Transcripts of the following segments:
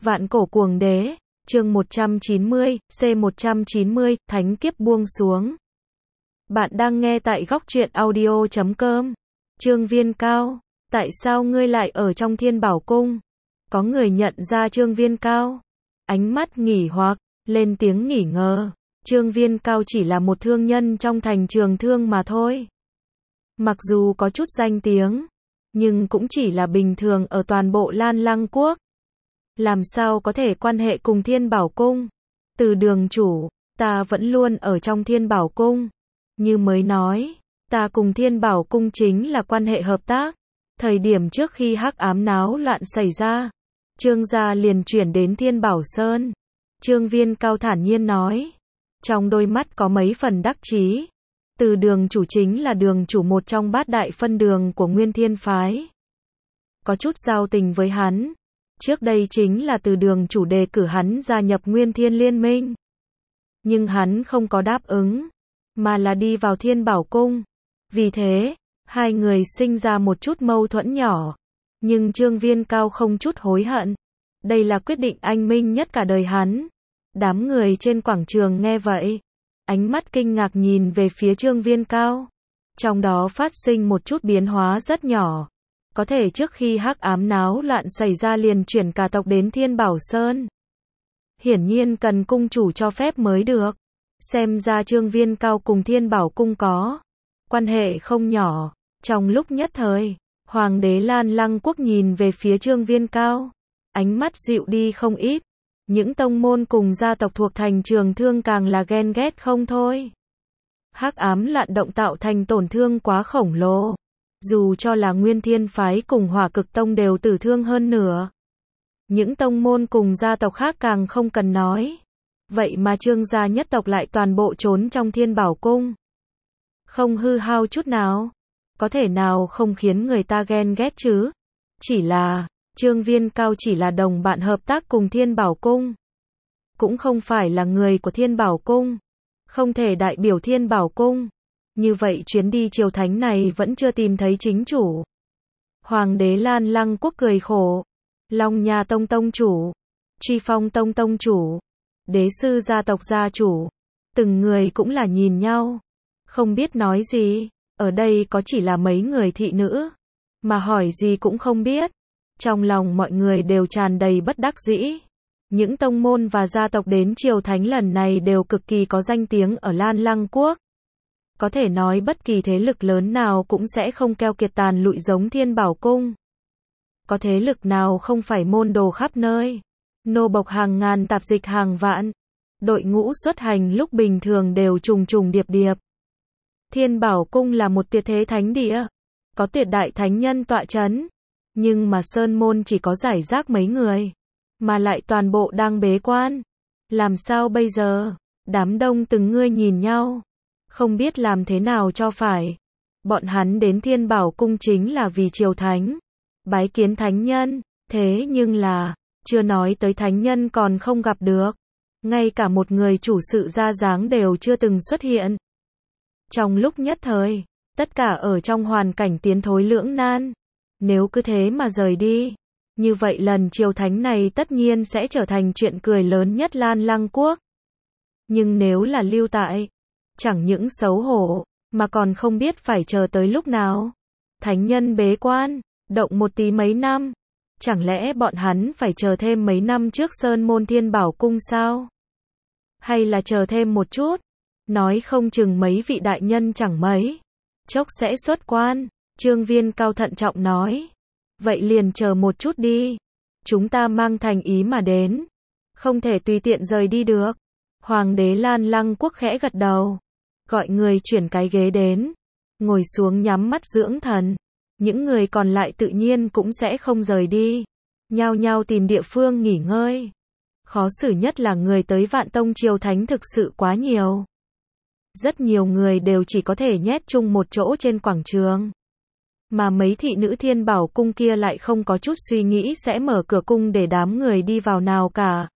Vạn cổ cuồng đế, chương 190, C190, thánh kiếp buông xuống. Bạn đang nghe tại góc truyện audio.com. Trương Viên Cao, tại sao ngươi lại ở trong Thiên Bảo Cung? Có người nhận ra Trương Viên Cao, ánh mắt nghỉ hoặc, lên tiếng nghỉ ngờ. Trương Viên Cao chỉ là một thương nhân trong thành Trường Thương mà thôi. Mặc dù có chút danh tiếng, nhưng cũng chỉ là bình thường ở toàn bộ Lan Lăng Quốc. Làm sao có thể quan hệ cùng Thiên Bảo Cung? Từ đường chủ, ta vẫn luôn ở trong Thiên Bảo Cung. Như mới nói, ta cùng Thiên Bảo Cung chính là quan hệ hợp tác. Thời điểm trước khi hắc ám náo loạn xảy ra, Trương gia liền chuyển đến Thiên Bảo Sơn. Trương Viên Cao thản nhiên nói, trong đôi mắt có mấy phần đắc chí. Từ đường chủ chính là đường chủ một trong bát đại phân đường của Nguyên Thiên Phái. Có chút giao tình với hắn. Trước đây chính là từ đường chủ đề cử hắn gia nhập Nguyên Thiên Liên Minh. Nhưng hắn không có đáp ứng, mà là đi vào Thiên Bảo Cung. Vì thế, hai người sinh ra một chút mâu thuẫn nhỏ. Nhưng Trương Viên Cao không chút hối hận. Đây là quyết định anh minh nhất cả đời hắn. Đám người trên quảng trường nghe vậy, ánh mắt kinh ngạc nhìn về phía Trương Viên Cao. Trong đó phát sinh một chút biến hóa rất nhỏ. Có thể trước khi hắc ám náo loạn xảy ra liền chuyển cả tộc đến Thiên Bảo Sơn. Hiển nhiên cần cung chủ cho phép mới được. Xem ra Trương Viên Cao cùng Thiên Bảo Cung có quan hệ không nhỏ. Trong lúc nhất thời, Hoàng đế Lan Lăng Quốc nhìn về phía Trương Viên Cao. Ánh mắt dịu đi không ít. Những tông môn cùng gia tộc thuộc thành Trường Thương càng là ghen ghét không thôi. Hắc ám loạn động tạo thành tổn thương quá khổng lồ. Dù cho là Nguyên Thiên Phái cùng Hỏa Cực Tông đều tử thương hơn nửa. Những tông môn cùng gia tộc khác càng không cần nói. Vậy mà Trương gia nhất tộc lại toàn bộ trốn trong Thiên Bảo Cung. Không hư hao chút nào. Có thể nào không khiến người ta ghen ghét chứ? Chỉ là, Trương Viên Cao chỉ là đồng bạn hợp tác cùng Thiên Bảo Cung. Cũng không phải là người của Thiên Bảo Cung. Không thể đại biểu Thiên Bảo Cung. Như vậy chuyến đi triều thánh này vẫn chưa tìm thấy chính chủ. Hoàng đế Lan Lăng Quốc cười khổ. Long Nha Tông Tông chủ, Truy Phong Tông Tông chủ, Đế sư gia tộc gia chủ. Từng người cũng là nhìn nhau. Không biết nói gì. Ở đây có chỉ là mấy người thị nữ. Mà hỏi gì cũng không biết. Trong lòng mọi người đều tràn đầy bất đắc dĩ. Những tông môn và gia tộc đến triều thánh lần này đều cực kỳ có danh tiếng ở Lan Lăng Quốc. Có thể nói bất kỳ thế lực lớn nào cũng sẽ không keo kiệt tàn lụi giống Thiên Bảo Cung. Có thế lực nào không phải môn đồ khắp nơi. Nô bộc hàng ngàn tạp dịch hàng vạn. Đội ngũ xuất hành lúc bình thường đều trùng trùng điệp điệp. Thiên Bảo Cung là một tuyệt thế thánh địa. Có tuyệt đại thánh nhân tọa chấn. Nhưng mà sơn môn chỉ có rải rác mấy người. Mà lại toàn bộ đang bế quan. Làm sao bây giờ? Đám đông từng người nhìn nhau. Không biết làm thế nào cho phải. Bọn hắn đến Thiên Bảo Cung chính là vì triều thánh. Bái kiến thánh nhân. Thế nhưng là, chưa nói tới thánh nhân còn không gặp được. Ngay cả một người chủ sự ra dáng đều chưa từng xuất hiện. Trong lúc nhất thời, tất cả ở trong hoàn cảnh tiến thối lưỡng nan. Nếu cứ thế mà rời đi, như vậy lần triều thánh này tất nhiên sẽ trở thành chuyện cười lớn nhất Lan Lăng Quốc. Nhưng nếu là lưu tại, chẳng những xấu hổ, mà còn không biết phải chờ tới lúc nào. Thánh nhân bế quan, động một tí mấy năm. Chẳng lẽ bọn hắn phải chờ thêm mấy năm trước sơn môn Thiên Bảo Cung sao? Hay là chờ thêm một chút? Nói không chừng mấy vị đại nhân chẳng mấy chốc sẽ xuất quan. Trương Viên Cao thận trọng nói. Vậy liền chờ một chút đi. Chúng ta mang thành ý mà đến. Không thể tùy tiện rời đi được. Hoàng đế Lan Lăng Quốc khẽ gật đầu. Gọi người chuyển cái ghế đến. Ngồi xuống nhắm mắt dưỡng thần. Những người còn lại tự nhiên cũng sẽ không rời đi. Nhao nhao tìm địa phương nghỉ ngơi. Khó xử nhất là người tới Vạn Tông triều thánh thực sự quá nhiều. Rất nhiều người đều chỉ có thể nhét chung một chỗ trên quảng trường. Mà mấy thị nữ Thiên Bảo Cung kia lại không có chút suy nghĩ sẽ mở cửa cung để đám người đi vào nào cả.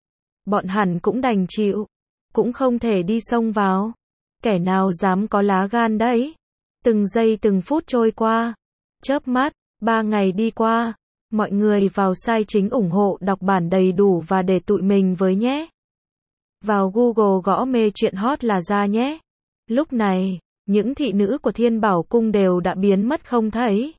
Bọn hẳn cũng đành chịu. Cũng không thể đi xông vào. Kẻ nào dám có lá gan đấy. Từng giây từng phút trôi qua. Chớp mắt, 3 ngày đi qua. Mọi người vào site chính ủng hộ đọc bản đầy đủ và để tụi mình với nhé. Vào Google gõ mê truyện hot là ra nhé. Lúc này, những thị nữ của Thiên Bảo Cung đều đã biến mất không thấy.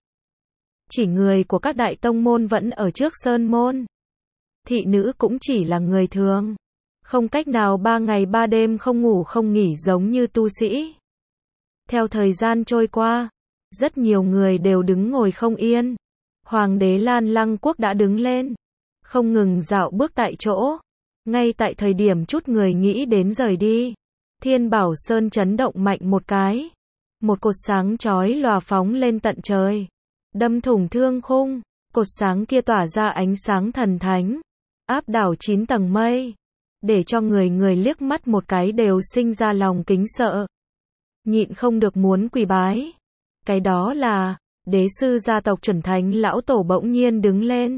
Chỉ người của các đại tông môn vẫn ở trước sơn môn. Thị nữ cũng chỉ là người thường. Không cách nào 3 ngày 3 đêm không ngủ không nghỉ giống như tu sĩ. Theo thời gian trôi qua, rất nhiều người đều đứng ngồi không yên. Hoàng đế Lan Lăng Quốc đã đứng lên, không ngừng dạo bước tại chỗ. Ngay tại thời điểm chút người nghĩ đến rời đi, Thiên Bảo Sơn chấn động mạnh một cái. Một cột sáng chói lòa phóng lên tận trời, đâm thủng thương khung. Cột sáng kia tỏa ra ánh sáng thần thánh, áp đảo 9 tầng mây, để cho người người liếc mắt một cái đều sinh ra lòng kính sợ, nhịn không được muốn quỳ bái. Cái đó là đế sư gia tộc chuẩn thánh lão tổ bỗng nhiên đứng lên,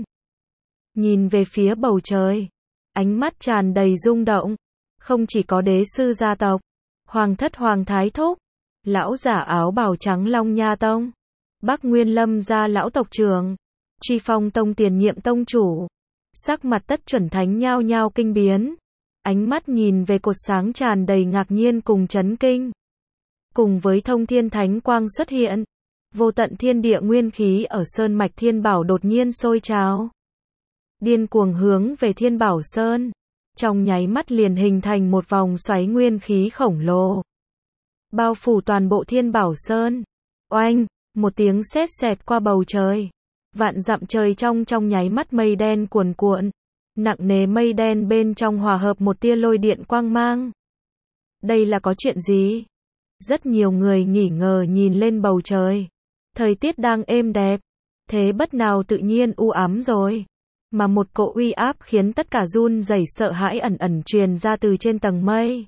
nhìn về phía bầu trời, ánh mắt tràn đầy rung động. Không chỉ có đế sư gia tộc, hoàng thất hoàng thái thúc, lão giả áo bào trắng Long Nha Tông, Bắc Nguyên Lâm gia lão tộc trưởng, Truy Phong Tông tiền nhiệm tông chủ, sắc mặt tất chuẩn thánh nhao nhao kinh biến, ánh mắt nhìn về cột sáng tràn đầy ngạc nhiên cùng chấn kinh. Cùng với thông thiên thánh quang xuất hiện, vô tận thiên địa nguyên khí ở sơn mạch Thiên Bảo đột nhiên sôi trào, điên cuồng hướng về Thiên Bảo Sơn, trong nháy mắt liền hình thành một vòng xoáy nguyên khí khổng lồ, bao phủ toàn bộ Thiên Bảo Sơn. Oanh, một tiếng sét sẹt qua bầu trời, vạn dặm trời trong nháy mắt mây đen cuồn cuộn, nặng nề mây đen bên trong hòa hợp một tia lôi điện quang mang. Đây là có chuyện gì? Rất nhiều người nghi ngờ nhìn lên bầu trời. Thời tiết đang êm đẹp, thế bất nào tự nhiên u ám rồi, mà một cỗ uy áp khiến tất cả run rẩy sợ hãi ẩn ẩn truyền ra từ trên tầng mây.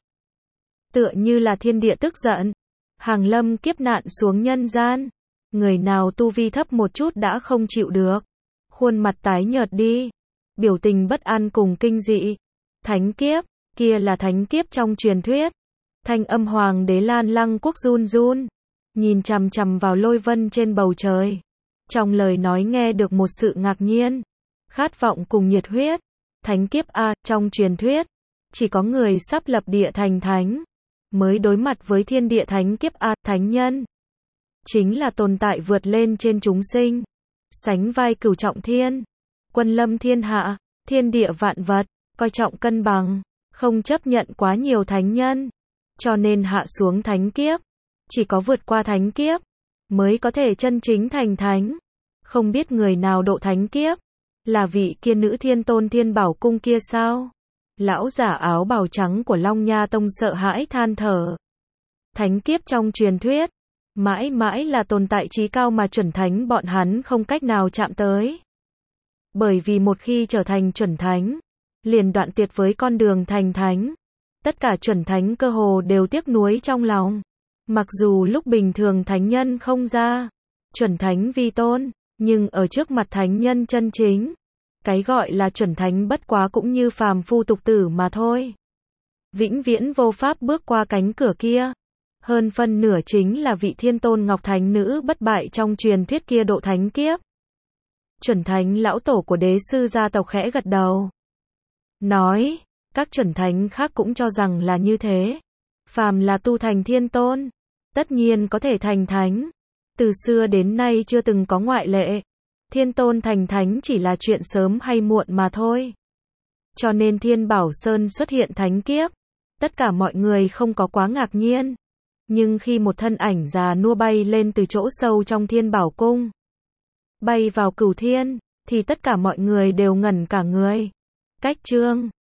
Tựa như là thiên địa tức giận, hàng lâm kiếp nạn xuống nhân gian. Người nào tu vi thấp một chút đã không chịu được, khuôn mặt tái nhợt đi, biểu tình bất an cùng kinh dị. Thánh kiếp, kia là thánh kiếp trong truyền thuyết. Thanh âm hoàng đế Lan Lăng Quốc run run, nhìn chằm chằm vào lôi vân trên bầu trời. Trong lời nói nghe được một sự ngạc nhiên, khát vọng cùng nhiệt huyết. Thánh kiếp a, trong truyền thuyết, chỉ có người sắp lập địa thành thánh, mới đối mặt với thiên địa thánh kiếp a, thánh nhân. Chính là tồn tại vượt lên trên chúng sinh, sánh vai cửu trọng thiên, quân lâm thiên hạ, thiên địa vạn vật, coi trọng cân bằng, không chấp nhận quá nhiều thánh nhân. Cho nên hạ xuống thánh kiếp, chỉ có vượt qua thánh kiếp, mới có thể chân chính thành thánh. Không biết người nào độ thánh kiếp, là vị kia nữ thiên tôn Thiên Bảo Cung kia sao? Lão giả áo bào trắng của Long Nha Tông sợ hãi than thở. Thánh kiếp trong truyền thuyết, mãi mãi là tồn tại chí cao mà chuẩn thánh bọn hắn không cách nào chạm tới. Bởi vì một khi trở thành chuẩn thánh, liền đoạn tuyệt với con đường thành thánh. Tất cả chuẩn thánh cơ hồ đều tiếc nuối trong lòng. Mặc dù lúc bình thường thánh nhân không ra, chuẩn thánh vi tôn, nhưng ở trước mặt thánh nhân chân chính, cái gọi là chuẩn thánh bất quá cũng như phàm phu tục tử mà thôi. Vĩnh viễn vô pháp bước qua cánh cửa kia. Hơn phân nửa chính là vị thiên tôn ngọc thánh nữ bất bại trong truyền thuyết kia độ thánh kiếp. Chuẩn thánh lão tổ của đế sư gia tộc khẽ gật đầu, nói, các chuẩn thánh khác cũng cho rằng là như thế. Phàm là tu thành thiên tôn, tất nhiên có thể thành thánh. Từ xưa đến nay chưa từng có ngoại lệ. Thiên tôn thành thánh chỉ là chuyện sớm hay muộn mà thôi. Cho nên Thiên Bảo Sơn xuất hiện thánh kiếp, tất cả mọi người không có quá ngạc nhiên. Nhưng khi một thân ảnh già nua bay lên từ chỗ sâu trong Thiên Bảo Cung, bay vào cửu thiên, thì tất cả mọi người đều ngẩn cả người. Cách chương